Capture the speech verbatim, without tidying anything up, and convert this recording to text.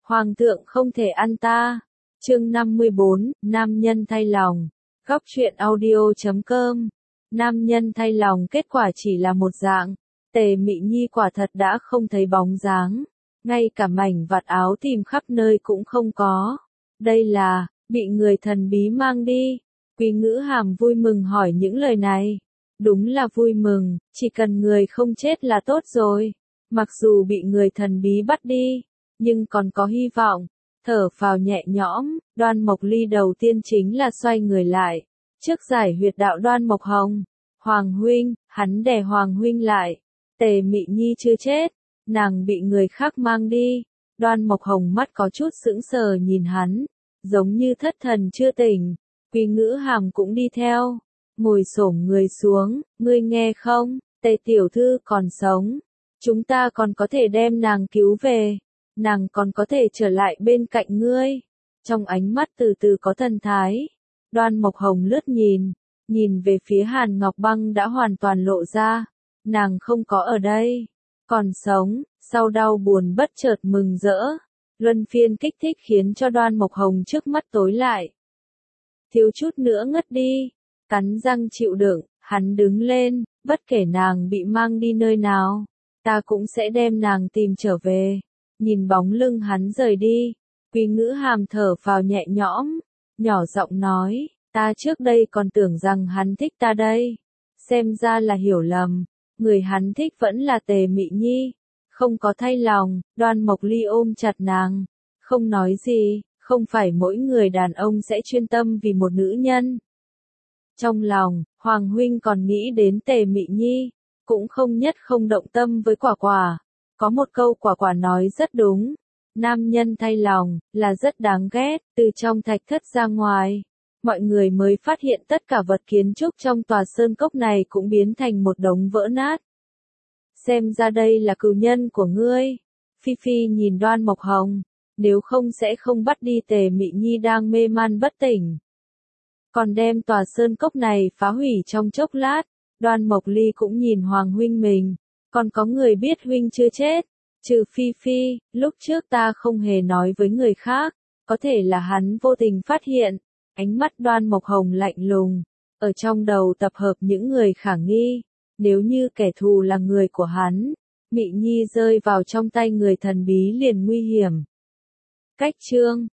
Hoàng thượng không thể ăn ta. Chương năm mươi bốn, nam nhân thay lòng. Góc truyện audio chấm com. Nam nhân thay lòng kết quả chỉ là một dạng. Tề Mị Nhi quả thật đã không thấy bóng dáng. Ngay cả mảnh vạt áo tìm khắp nơi cũng không có. Đây là, bị người thần bí mang đi. Quý Ngữ Hàm vui mừng hỏi những lời này. Đúng là vui mừng, chỉ cần người không chết là tốt rồi. Mặc dù bị người thần bí bắt đi, nhưng còn có hy vọng. Thở phào nhẹ nhõm, Đoan Mộc Ly đầu tiên chính là xoay người lại. Trước giải huyệt đạo Đoan Mộc Hồng. Hoàng huynh, hắn đè Hoàng huynh lại. Tề Mị Nhi chưa chết, nàng bị người khác mang đi. Đoan Mộc Hồng mắt có chút sững sờ nhìn hắn, giống như thất thần chưa tỉnh. Quý Ngữ Hàm cũng đi theo, ngồi xổm người xuống, ngươi nghe không, Tề tiểu thư còn sống. Chúng ta còn có thể đem nàng cứu về, nàng còn có thể trở lại bên cạnh ngươi. Trong ánh mắt từ từ có thần thái. Đoan Mộc Hồng lướt nhìn, nhìn về phía Hàn Ngọc Băng đã hoàn toàn lộ ra. Nàng không có ở đây, còn sống, sau đau buồn bất chợt mừng rỡ. Luân phiên kích thích khiến cho Đoan Mộc Hồng trước mắt tối lại. Thiếu chút nữa ngất đi, cắn răng chịu đựng, hắn đứng lên, bất kể nàng bị mang đi nơi nào, ta cũng sẽ đem nàng tìm trở về. Nhìn bóng lưng hắn rời đi, Quý Ngữ Hàm thở phào nhẹ nhõm, nhỏ giọng nói, ta trước đây còn tưởng rằng hắn thích ta đây. Xem ra là hiểu lầm, người hắn thích vẫn là Tề Mị Nhi. Không có thay lòng, Đoan Mộc Ly ôm chặt nàng, không nói gì, không phải mỗi người đàn ông sẽ chuyên tâm vì một nữ nhân. Trong lòng, Hoàng huynh còn nghĩ đến Tề Mị Nhi, cũng không nhất không động tâm với Quả Quả. Có một câu Quả Quả nói rất đúng, nam nhân thay lòng, là rất đáng ghét. Từ trong thạch thất ra ngoài, mọi người mới phát hiện tất cả vật kiến trúc trong tòa sơn cốc này cũng biến thành một đống vỡ nát. Xem ra đây là cừu nhân của ngươi. Phi Phi nhìn Đoan Mộc Hồng, nếu không sẽ không bắt đi Tề Mị Nhi đang mê man bất tỉnh. Còn đem tòa sơn cốc này phá hủy trong chốc lát. Đoan Mộc Ly cũng nhìn Hoàng huynh mình, còn có người biết huynh chưa chết, trừ Phi Phi, lúc trước ta không hề nói với người khác, có thể là hắn vô tình phát hiện. Ánh mắt Đoan Mộc Hồng lạnh lùng, ở trong đầu tập hợp những người khả nghi. Nếu như kẻ thù là người của hắn, Mị Nhi rơi vào trong tay người thần bí liền nguy hiểm. Cách chương